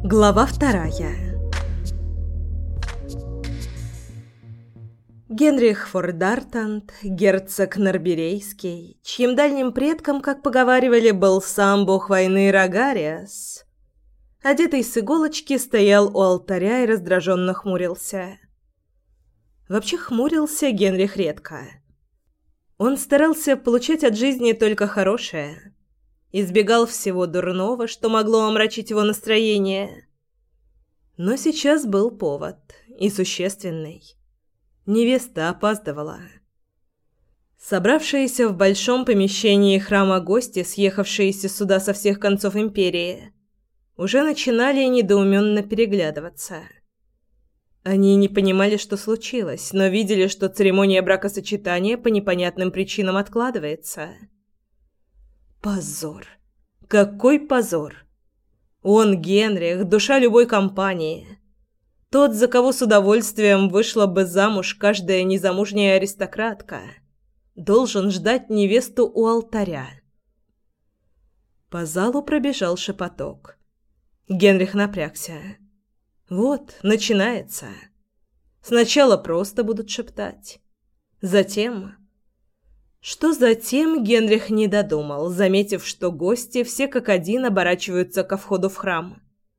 Глава 2. Генрих Фордартант, герцог Норберейский, чьим дальним предком, как поговаривали, был сам бог войны Рогариас, одетый с иголочки, стоял у алтаря и раздраженно хмурился. Вообще хмурился Генрих редко. Он старался получать от жизни только хорошее, избегал всего дурного, что могло омрачить его настроение. Но сейчас был повод, и существенный. Невеста опаздывала. Собравшиеся в большом помещении храма гости, съехавшиеся сюда со всех концов империи, уже начинали недоуменно переглядываться. Они не понимали, что случилось, но видели, что церемония бракосочетания по непонятным причинам откладывается. Позор! Какой позор! Он, Генрих, душа любой компании. Тот, за кого с удовольствием вышла бы замуж каждая незамужняя аристократка, должен ждать невесту у алтаря. По залу пробежал шепоток. Генрих напрягся. Вот, начинается. Сначала просто будут шептать. Затем... Что затем, Генрих не додумал, заметив, что гости все как один оборачиваются ко входу в храм.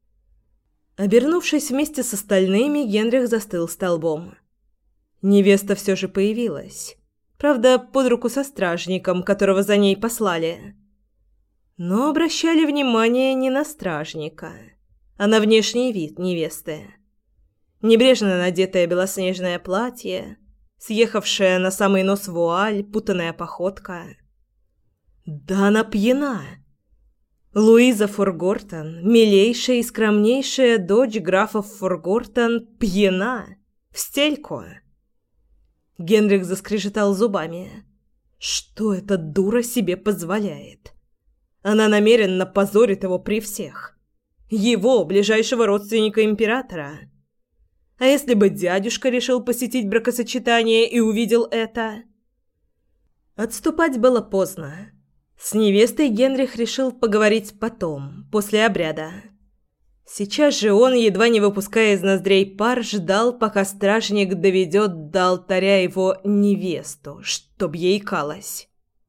Обернувшись вместе с остальными, Генрих застыл столбом. Невеста все же появилась. Правда, под руку со стражником, которого за ней послали. Но обращали внимание не на стражника, а на внешний вид невесты. Небрежно надетое белоснежное платье, съехавшая на самый нос вуаль, путанная походка. Да она пьяна! Луиза Форгортон, милейшая и скромнейшая дочь графов Форгортон, пьяна! В стельку! Генрих заскрежетал зубами. Что эта дура себе позволяет? Она намеренно позорит его при всех. Его, ближайшего родственника императора. А если бы дядюшка решил посетить бракосочетание и увидел это? Отступать было поздно. С невестой Генрих решил поговорить потом, после обряда. Сейчас же он, едва не выпуская из ноздрей пар, ждал, пока стражник доведет до алтаря его невесту, чтоб ей калось.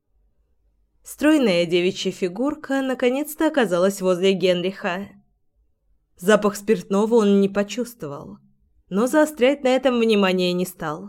Стройная девичья фигурка наконец-то оказалась возле Генриха. Запах спиртного он не почувствовал, но заострять на этом внимание не стал.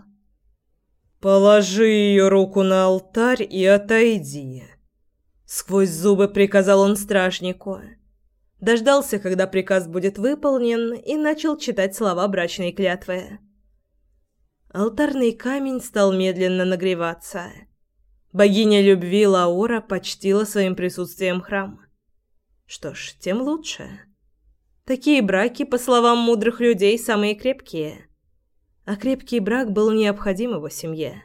«Положи ее руку на алтарь и отойди», — сквозь зубы приказал он стражнику. Дождался, когда приказ будет выполнен, и начал читать слова брачной клятвы. Алтарный камень стал медленно нагреваться. Богиня любви Лаура почтила своим присутствием храм. Что ж, тем лучше. Такие браки, по словам мудрых людей, самые крепкие. А крепкий брак был необходим его семье.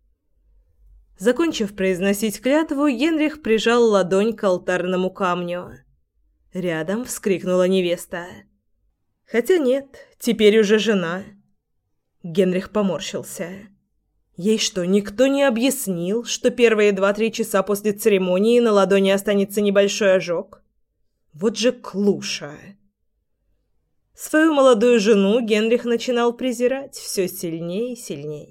Закончив произносить клятву, Генрих прижал ладонь к алтарному камню. Рядом вскрикнула невеста. Хотя нет, теперь уже жена. Генрих поморщился. Ей что, никто не объяснил, что первые 2-3 часа после церемонии на ладони останется небольшой ожог? Вот же клуша! Свою молодую жену Генрих начинал презирать все сильнее и сильнее.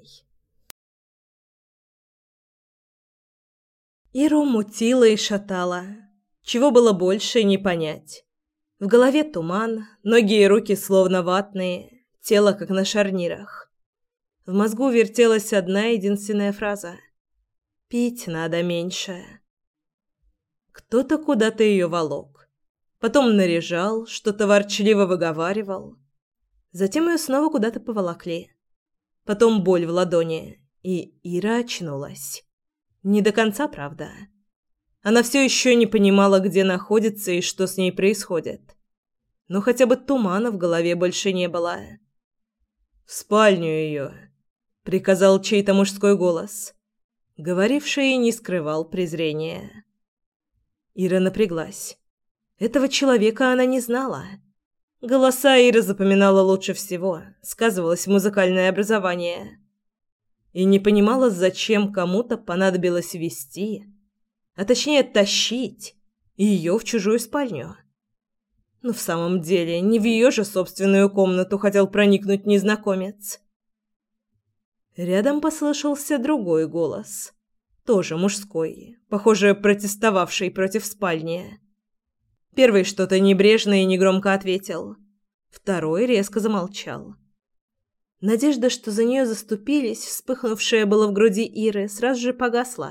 Иру мутила и шатала. Чего было больше, не понять. В голове туман, ноги и руки словно ватные, тело как на шарнирах. В мозгу вертелась одна единственная фраза. «Пить надо меньше». Кто-то куда-то ее волок. Потом наряжал, что-то ворчливо выговаривал. Затем ее снова куда-то поволокли. Потом боль в ладони, и Ира очнулась. Не до конца, правда. Она все еще не понимала, где находится и что с ней происходит. Но хотя бы тумана в голове больше не было. «В спальню ее», — приказал чей-то мужской голос. Говоривший не скрывал презрения. Ира напряглась. Этого человека она не знала. Голоса Ира запоминала лучше всего, сказывалось музыкальное образование. И не понимала, зачем кому-то понадобилось вести, а точнее тащить ее в чужую спальню. Но в самом деле не в ее же собственную комнату хотел проникнуть незнакомец. Рядом послышался другой голос, тоже мужской, похоже, протестовавший против спальни. Первый что-то небрежно и негромко ответил, второй резко замолчал. Надежда, что за нее заступились, вспыхнувшая была в груди Иры, сразу же погасла.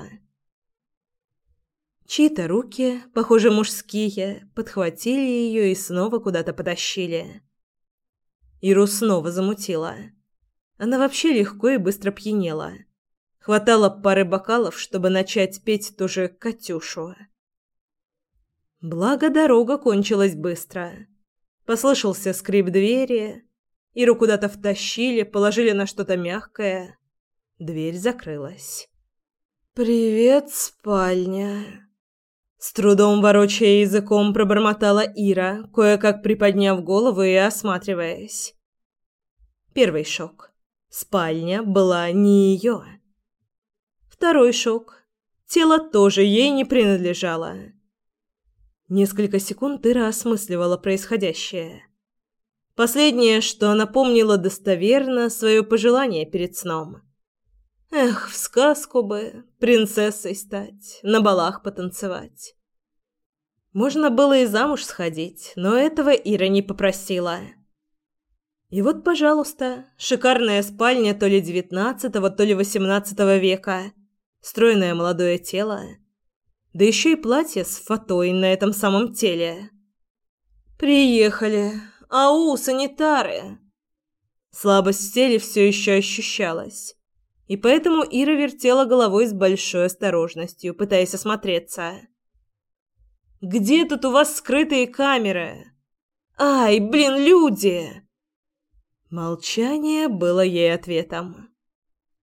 Чьи-то руки, похоже, мужские, подхватили ее и снова куда-то потащили. Иру снова замутило. Она вообще легко и быстро пьянела. Хватало пары бокалов, чтобы начать петь ту же «Катюшу». Благо, дорога кончилась быстро. Послышался скрип двери. Иру куда-то втащили, положили на что-то мягкое. Дверь закрылась. «Привет, спальня!» С трудом ворочая языком пробормотала Ира, кое-как приподняв голову и осматриваясь. Первый шок. Спальня была не ее. Второй шок. Тело тоже ей не принадлежало. Несколько секунд Ира осмысливала происходящее. Последнее, что она помнила достоверно, свое пожелание перед сном. Эх, в сказку бы, принцессой стать, на балах потанцевать. Можно было и замуж сходить, но этого Ира не попросила. И вот, пожалуйста, шикарная спальня то ли XIX, то ли XVIII века, стройное молодое тело, да еще и платье с фатой на этом самом теле. «Приехали! Ау, санитары!» Слабость в теле все еще ощущалась. И поэтому Ира вертела головой с большой осторожностью, пытаясь осмотреться. «Где тут у вас скрытые камеры? Ай, блин, люди!» Молчание было ей ответом.